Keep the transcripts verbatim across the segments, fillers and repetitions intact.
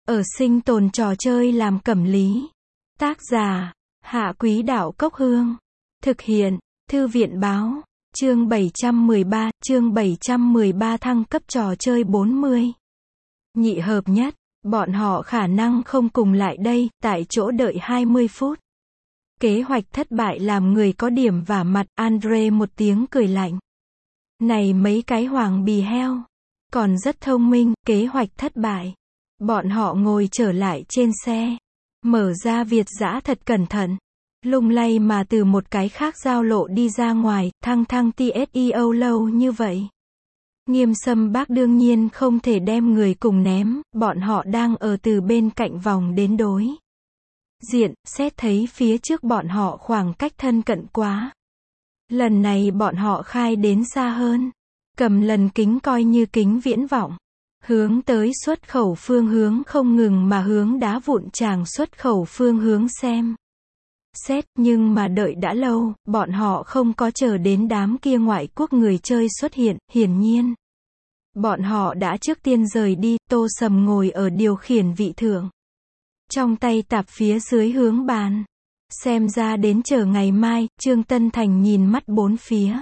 Ở sinh tồn trò chơi làm cẩm lý. Tác giả, Hạ Quý Đạo Cốc Hương. Thực hiện, Thư viện Báo. Chương bảy trăm mười ba, chương bảy trăm mười ba thăng cấp trò chơi bốn mươi. Nhị hợp nhất, bọn họ khả năng không cùng lại đây, tại chỗ đợi hai mươi phút. Kế hoạch thất bại làm người có điểm vả mặt, Andre một tiếng cười lạnh. Này mấy cái hoàng bì heo, còn rất thông minh, kế hoạch thất bại. Bọn họ ngồi trở lại trên xe, mở ra Việt dã thật cẩn thận, lung lay mà từ một cái khác giao lộ đi ra ngoài, thăng thăng tсeo lâu như vậy. Nghiêm Sâm Bác đương nhiên không thể đem người cùng ném, bọn họ đang ở từ bên cạnh vòng đến đối diện, xét thấy phía trước bọn họ khoảng cách thân cận quá. Lần này bọn họ khai đến xa hơn, cầm lần kính coi như kính viễn vọng, hướng tới xuất khẩu phương hướng không ngừng mà hướng đá vụn tràng xuất khẩu phương hướng xem. Xét, nhưng mà đợi đã lâu, bọn họ không có chờ đến đám kia ngoại quốc người chơi xuất hiện, hiển nhiên. Bọn họ đã trước tiên rời đi, Tô Sầm ngồi ở điều khiển vị thượng. Trong tay tạp phía dưới hướng bàn. Xem ra đến chờ ngày mai, Trương Tân Thành nhìn mắt bốn phía.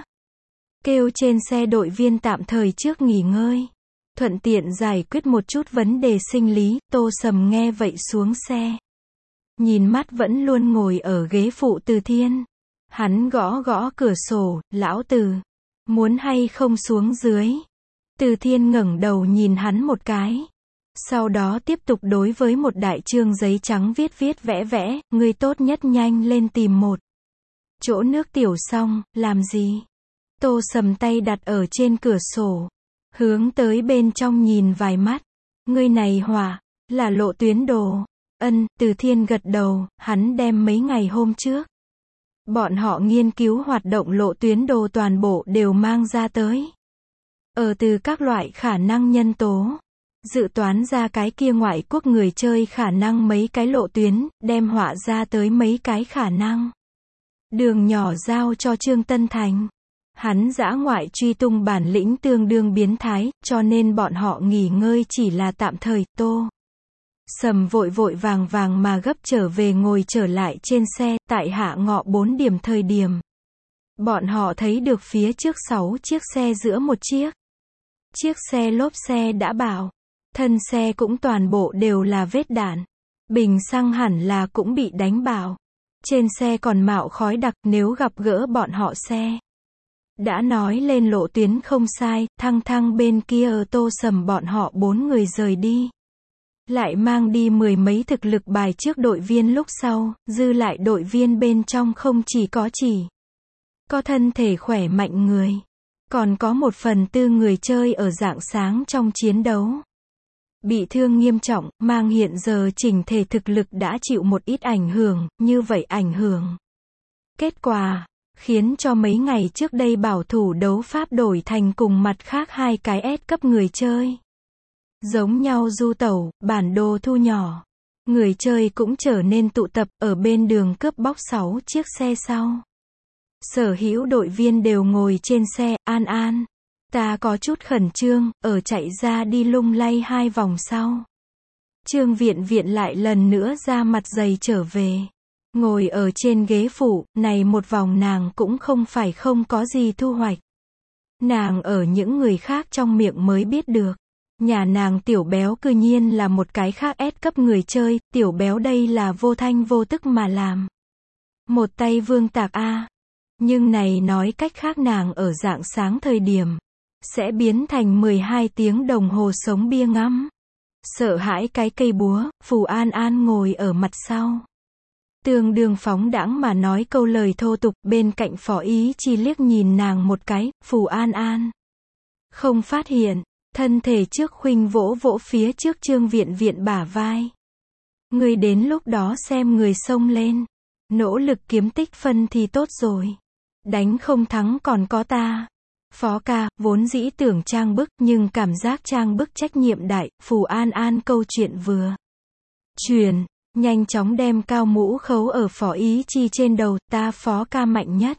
Kêu trên xe đội viên tạm thời trước nghỉ ngơi. Thuận tiện giải quyết một chút vấn đề sinh lý, Tô Sầm nghe vậy xuống xe. Nhìn mắt vẫn luôn ngồi ở ghế phụ Từ Thiên. Hắn gõ gõ cửa sổ, lão Từ, muốn hay không xuống dưới. Từ Thiên ngẩng đầu nhìn hắn một cái. Sau đó tiếp tục đối với một đại chương giấy trắng viết viết vẽ vẽ, ngươi tốt nhất nhanh lên tìm một chỗ nước tiểu xong, làm gì? Tô Sầm tay đặt ở trên cửa sổ, hướng tới bên trong nhìn vài mắt. Ngươi này hỏa, là lộ tuyến đồ. Ân, Từ Thiên gật đầu, hắn đem mấy ngày hôm trước. Bọn họ nghiên cứu hoạt động lộ tuyến đồ toàn bộ đều mang ra tới. Ở từ các loại khả năng nhân tố. Dự toán ra cái kia ngoại quốc người chơi khả năng mấy cái lộ tuyến, đem họa ra tới mấy cái khả năng. Đường nhỏ giao cho Trương Tân Thành. Hắn dã ngoại truy tung bản lĩnh tương đương biến thái, cho nên bọn họ nghỉ ngơi chỉ là tạm thời. Tô Sầm vội vội vàng vàng mà gấp trở về ngồi trở lại trên xe, tại hạ ngọ bốn điểm thời điểm. Bọn họ thấy được phía trước sáu chiếc xe giữa một chiếc. Chiếc xe lốp xe đã bảo. Thân xe cũng toàn bộ đều là vết đạn. Bình xăng hẳn là cũng bị đánh bảo. Trên xe còn mạo khói đặc, nếu gặp gỡ bọn họ xe. Đã nói lên lộ tuyến không sai, thăng thăng bên kia ở Tô Sầm bọn họ bốn người rời đi. Lại mang đi mười mấy thực lực bài trước đội viên lúc sau, dư lại đội viên bên trong không chỉ có chỉ có thân thể khỏe mạnh người. Còn có một phần tư người chơi ở rạng sáng trong chiến đấu. Bị thương nghiêm trọng, mang hiện giờ chỉnh thể thực lực đã chịu một ít ảnh hưởng, như vậy ảnh hưởng. Kết quả, khiến cho mấy ngày trước đây bảo thủ đấu pháp đổi thành cùng mặt khác hai cái S cấp người chơi. Giống nhau du tẩu, bản đồ thu nhỏ. Người chơi cũng trở nên tụ tập ở bên đường cướp bóc sáu chiếc xe sau. Sở hữu đội viên đều ngồi trên xe, an an. Ta có chút khẩn trương, ở chạy ra đi lung lay hai vòng sau. Trương Viện Viện lại lần nữa ra mặt dày trở về. Ngồi ở trên ghế phụ, này một vòng nàng cũng không phải không có gì thu hoạch. Nàng ở những người khác trong miệng mới biết được. Nhà nàng tiểu béo cư nhiên là một cái khác S cấp người chơi, tiểu béo đây là vô thanh vô tức mà làm. Một tay vương tạc A. Nhưng này nói cách khác nàng ở rạng sáng thời điểm. Sẽ biến thành mười hai tiếng đồng hồ sống bia ngắm. Sợ hãi cái cây búa, Phù An An ngồi ở mặt sau. Tương đương phóng đãng mà nói câu lời thô tục, bên cạnh Phó Ý Chi liếc nhìn nàng một cái, Phù An An không phát hiện, thân thể trước khuynh vỗ vỗ phía trước Trương Viện Viện bả vai. Người đến lúc đó xem người xông lên, nỗ lực kiếm tích phân thì tốt rồi. Đánh không thắng còn có ta. Phó ca, vốn dĩ tưởng trang bức, nhưng cảm giác trang bức trách nhiệm đại, Phù An An câu chuyện vừa truyền, nhanh chóng đem cao mũ khấu ở Phó Ý Chi trên đầu, ta Phó ca mạnh nhất.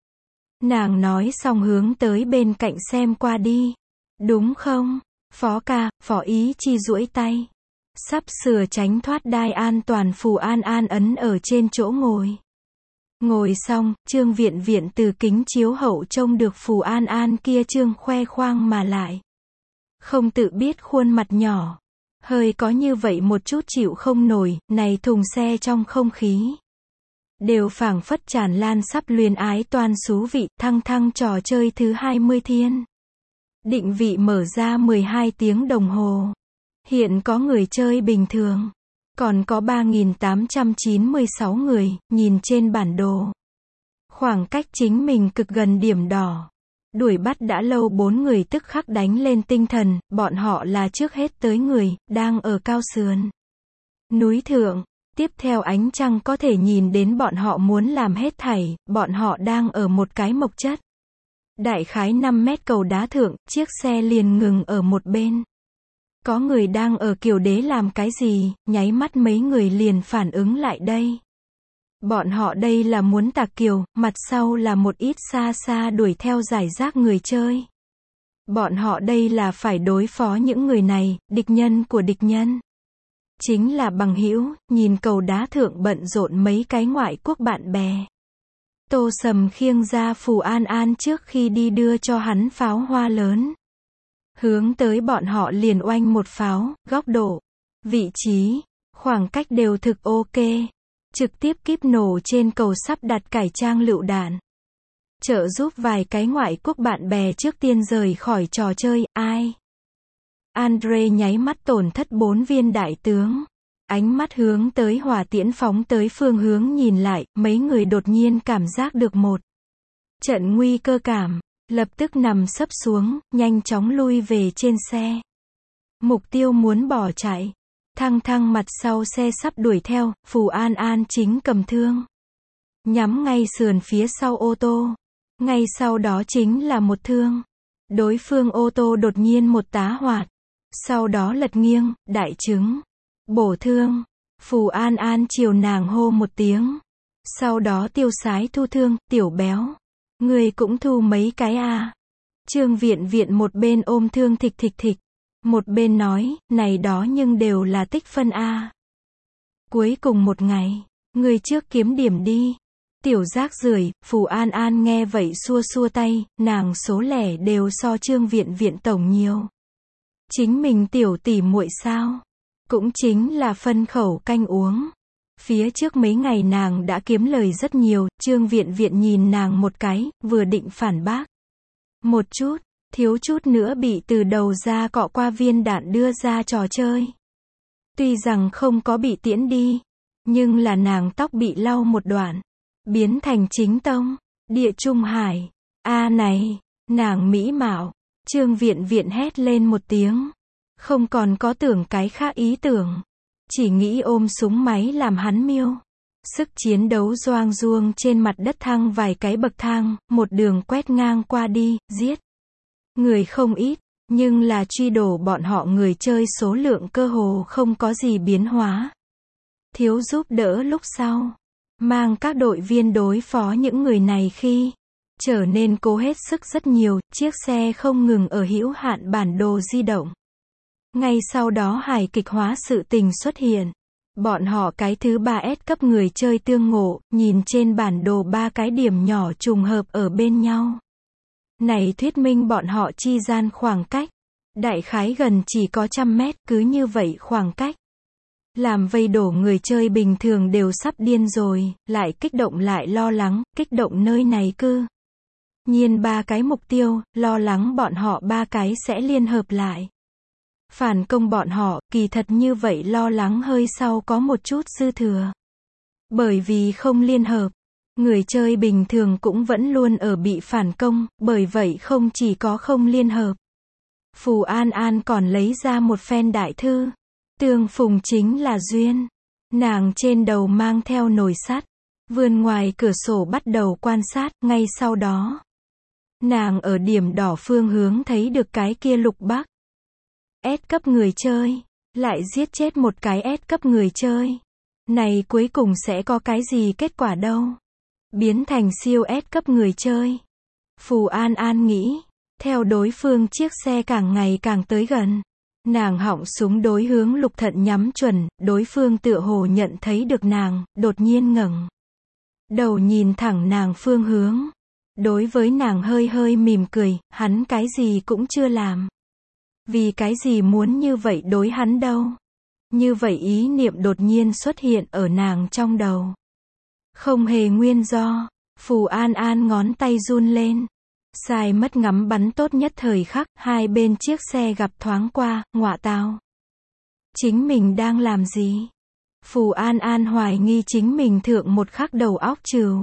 Nàng nói xong hướng tới bên cạnh xem qua đi. Đúng không? Phó ca, Phó Ý Chi duỗi tay. Sắp sửa tránh thoát đai an toàn, Phù An An ấn ở trên chỗ ngồi. Ngồi xong, Trương Viện Viện từ kính chiếu hậu trông được Phù An An kia trương khoe khoang mà lại không tự biết khuôn mặt nhỏ. Hơi có như vậy một chút chịu không nổi, này thùng xe trong không khí. Đều phảng phất tràn lan sắp luyến ái toan xú vị, thăng thăng trò chơi thứ hai mươi thiên. Định vị mở ra mười hai tiếng đồng hồ. Hiện có người chơi bình thường. Còn có ba nghìn tám trăm chín mươi sáu người, nhìn trên bản đồ. Khoảng cách chính mình cực gần điểm đỏ. Đuổi bắt đã lâu bốn người tức khắc đánh lên tinh thần, bọn họ là trước hết tới người, đang ở cao sườn núi thượng. Tiếp theo ánh trăng có thể nhìn đến bọn họ muốn làm hết thảy, bọn họ đang ở một cái mộc chất. Đại khái năm mét cầu đá thượng, chiếc xe liền ngừng ở một bên. Có người đang ở kiều đế làm cái gì, nháy mắt mấy người liền phản ứng lại đây. Bọn họ đây là muốn tạc kiều, mặt sau là một ít xa xa đuổi theo giải rác người chơi. Bọn họ đây là phải đối phó những người này, địch nhân của địch nhân. Chính là bằng hữu, nhìn cầu đá thượng bận rộn mấy cái ngoại quốc bạn bè. Tô Sầm khiêng ra Phù An An trước khi đi đưa cho hắn pháo hoa lớn. Hướng tới bọn họ liền oanh một pháo, góc độ, vị trí, khoảng cách đều thực ok. Trực tiếp kíp nổ trên cầu sắp đặt cải trang lựu đạn. Trợ giúp vài cái ngoại quốc bạn bè trước tiên rời khỏi trò chơi, ai? Andre nháy mắt tổn thất bốn viên đại tướng. Ánh mắt hướng tới hỏa tiễn phóng tới phương hướng nhìn lại, mấy người đột nhiên cảm giác được một trận nguy cơ cảm. Lập tức nằm sấp xuống, nhanh chóng lui về trên xe. Mục tiêu muốn bỏ chạy. Thăng thăng mặt sau xe sắp đuổi theo, Phù An An chính cầm thương. Nhắm ngay sườn phía sau ô tô. Ngay sau đó chính là một thương. Đối phương ô tô đột nhiên một tá hoạt. Sau đó lật nghiêng, đại trứng. Bổ thương. Phù An An chiều nàng hô một tiếng. Sau đó tiêu sái thu thương, tiểu béo. Người cũng thu mấy cái à. Trương Viện Viện một bên ôm thương thịch thịch thịch. Một bên nói, này đó nhưng đều là tích phân a. Cuối cùng một ngày, người trước kiếm điểm đi. Tiểu rác rưởi, Phù An An nghe vậy xua xua tay, nàng số lẻ đều so Trương Viện Viện tổng nhiều. Chính mình tiểu tỷ muội sao? Cũng chính là phân khẩu canh uống. Phía trước mấy ngày nàng đã kiếm lời rất nhiều, Trương Viện Viện nhìn nàng một cái, vừa định phản bác. Một chút, thiếu chút nữa bị từ đầu ra cọ qua viên đạn đưa ra trò chơi. Tuy rằng không có bị tiễn đi, nhưng là nàng tóc bị lau một đoạn, biến thành chính tông, địa trung hải. A này, nàng mỹ mạo. Trương Viện Viện hét lên một tiếng. Không còn có tưởng cái khác ý tưởng. Chỉ nghĩ ôm súng máy làm hắn miêu. Sức chiến đấu doang ruông trên mặt đất thăng vài cái bậc thang, một đường quét ngang qua đi, giết. Người không ít, nhưng là truy đổ bọn họ người chơi số lượng cơ hồ không có gì biến hóa. Thiếu giúp đỡ lúc sau. Mang các đội viên đối phó những người này khi trở nên cố hết sức rất nhiều, chiếc xe không ngừng ở hữu hạn bản đồ di động. Ngay sau đó hài kịch hóa sự tình xuất hiện. Bọn họ cái thứ ba S cấp người chơi tương ngộ, nhìn trên bản đồ ba cái điểm nhỏ trùng hợp ở bên nhau. Này thuyết minh bọn họ chi gian khoảng cách. Đại khái gần chỉ có trăm mét, cứ như vậy khoảng cách. Làm vây đổ người chơi bình thường đều sắp điên rồi, lại kích động lại lo lắng, kích động nơi này cư. Nhiên ba cái mục tiêu, lo lắng bọn họ ba cái sẽ liên hợp lại. Phản công bọn họ, kỳ thật như vậy lo lắng hơi sau có một chút dư thừa. Bởi vì không liên hợp, người chơi bình thường cũng vẫn luôn ở bị phản công, bởi vậy không chỉ có không liên hợp. Phù An An còn lấy ra một phen đại thư. Tương phùng chính là duyên. Nàng trên đầu mang theo nồi sắt. Vươn ngoài cửa sổ bắt đầu quan sát, ngay sau đó. Nàng ở điểm đỏ phương hướng thấy được cái kia lục bắc. S cấp người chơi. Lại giết chết một cái S cấp người chơi. Này cuối cùng sẽ có cái gì kết quả đâu. Biến thành siêu S cấp người chơi. Phù An An nghĩ. Theo đối phương chiếc xe càng ngày càng tới gần. Nàng họng súng đối hướng Lục Thận nhắm chuẩn, đối phương tựa hồ nhận thấy được nàng, đột nhiên ngẩng đầu nhìn thẳng nàng phương hướng. Đối với nàng hơi hơi mỉm cười, hắn cái gì cũng chưa làm. Vì cái gì muốn như vậy đối hắn đâu? Như vậy ý niệm đột nhiên xuất hiện ở nàng trong đầu. Không hề nguyên do, Phù An An ngón tay run lên. Sai mất ngắm bắn tốt nhất thời khắc, hai bên chiếc xe gặp thoáng qua, ngọa tào. Chính mình đang làm gì? Phù An An hoài nghi chính mình thượng một khắc đầu óc trừ.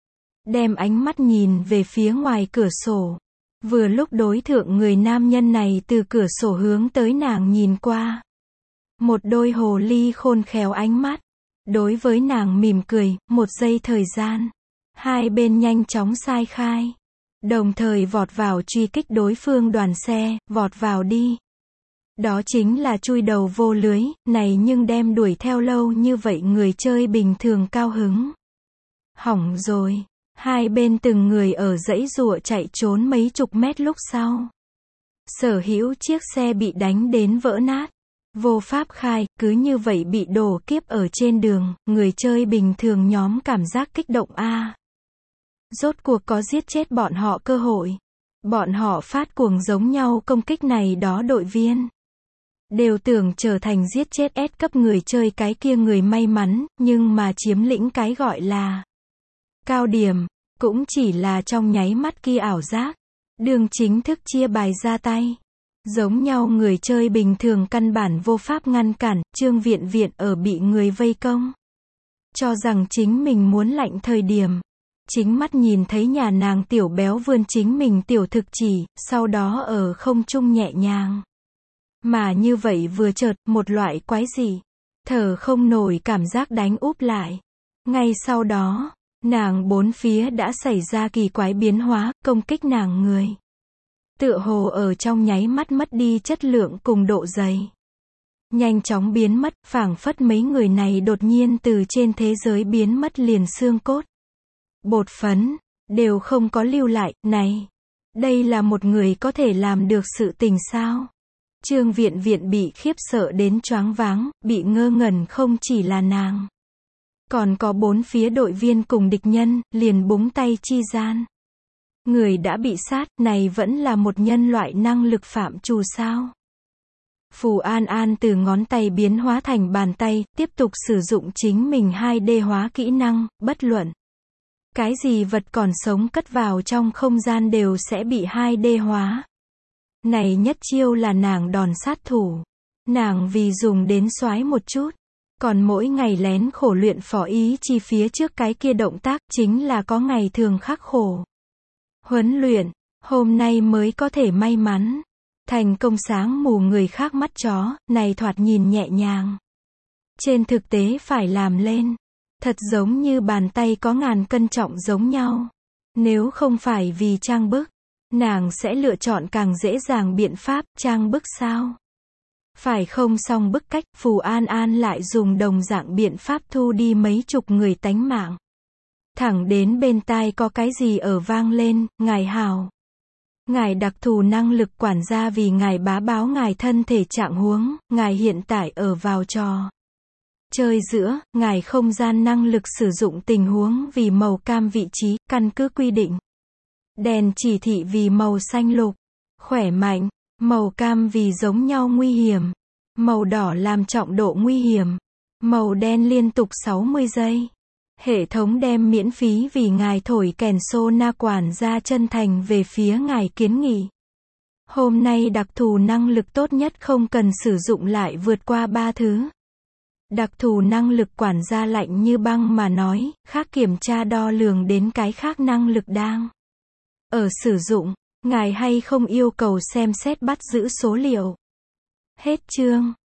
Đem ánh mắt nhìn về phía ngoài cửa sổ. Vừa lúc đối thượng người nam nhân này từ cửa sổ hướng tới nàng nhìn qua. Một đôi hồ ly khôn khéo ánh mắt. Đối với nàng mỉm cười, một giây thời gian. Hai bên nhanh chóng sai khai. Đồng thời vọt vào truy kích đối phương đoàn xe, vọt vào đi. Đó chính là chui đầu vô lưới, này nhưng đem đuổi theo lâu như vậy người chơi bình thường cao hứng. Hỏng rồi. Hai bên từng người ở dãy giụa chạy trốn mấy chục mét lúc sau. Sở hữu chiếc xe bị đánh đến vỡ nát. Vô pháp khai, cứ như vậy bị đổ kiếp ở trên đường, người chơi bình thường nhóm cảm giác kích động a. Rốt cuộc có giết chết bọn họ cơ hội. Bọn họ phát cuồng giống nhau công kích này đó đội viên. Đều tưởng trở thành giết chết S cấp người chơi cái kia người may mắn, nhưng mà chiếm lĩnh cái gọi là cao điểm, cũng chỉ là trong nháy mắt kia ảo giác. Đường chính thức chia bài ra tay. Giống nhau người chơi bình thường căn bản vô pháp ngăn cản, Trương Viện Viện ở bị người vây công. Cho rằng chính mình muốn lạnh thời điểm. Chính mắt nhìn thấy nhà nàng tiểu béo vươn chính mình tiểu thực chỉ, sau đó ở không trung nhẹ nhàng. Mà như vậy vừa chợt, một loại quái dị, thở không nổi cảm giác đánh úp lại. Ngay sau đó, nàng bốn phía đã xảy ra kỳ quái biến hóa, công kích nàng người. Tựa hồ ở trong nháy mắt mất đi chất lượng cùng độ dày. Nhanh chóng biến mất, phảng phất mấy người này đột nhiên từ trên thế giới biến mất liền xương cốt. Bột phấn, đều không có lưu lại, này. Đây là một người có thể làm được sự tình sao? Trương Viện Viện bị khiếp sợ đến choáng váng, bị ngơ ngẩn không chỉ là nàng. Còn có bốn phía đội viên cùng địch nhân, liền búng tay chi gian. Người đã bị sát, này vẫn là một nhân loại năng lực phạm trù sao? Phù An An từ ngón tay biến hóa thành bàn tay, tiếp tục sử dụng chính mình hai D hóa kỹ năng, bất luận. Cái gì vật còn sống cất vào trong không gian đều sẽ bị hai D hóa. Này nhất chiêu là nàng đòn sát thủ. Nàng vì dùng đến xoái một chút. Còn mỗi ngày lén khổ luyện phỏ ý chi phía trước cái kia động tác chính là có ngày thường khắc khổ. Huấn luyện, hôm nay mới có thể may mắn. Thành công sáng mù người khác mắt chó, này thoạt nhìn nhẹ nhàng. Trên thực tế phải làm lên. Thật giống như bàn tay có ngàn cân trọng giống nhau. Nếu không phải vì trang bức, nàng sẽ lựa chọn càng dễ dàng biện pháp, trang bức sao? Phải không xong bức cách, Phù An An lại dùng đồng dạng biện pháp thu đi mấy chục người tánh mạng. Thẳng đến bên tai có cái gì ở vang lên, ngài hào. Ngài đặc thù năng lực quản gia vì ngài bá báo ngài thân thể trạng huống, ngài hiện tại ở vào trò chơi giữa, ngài không gian năng lực sử dụng tình huống vì màu cam vị trí, căn cứ quy định. Đèn chỉ thị vì màu xanh lục, khỏe mạnh, màu cam vì giống nhau nguy hiểm, màu đỏ làm trọng độ nguy hiểm, màu đen liên tục sáu mươi giây. Hệ thống đem miễn phí vì ngài thổi kèn sô na quản gia chân thành về phía ngài kiến nghị. Hôm nay đặc thù năng lực tốt nhất không cần sử dụng lại vượt qua ba thứ. Đặc thù năng lực quản gia lạnh như băng mà nói, khác kiểm tra đo lường đến cái khác năng lực đang ở sử dụng, ngài hay không yêu cầu xem xét bắt giữ số liệu. Hết chương.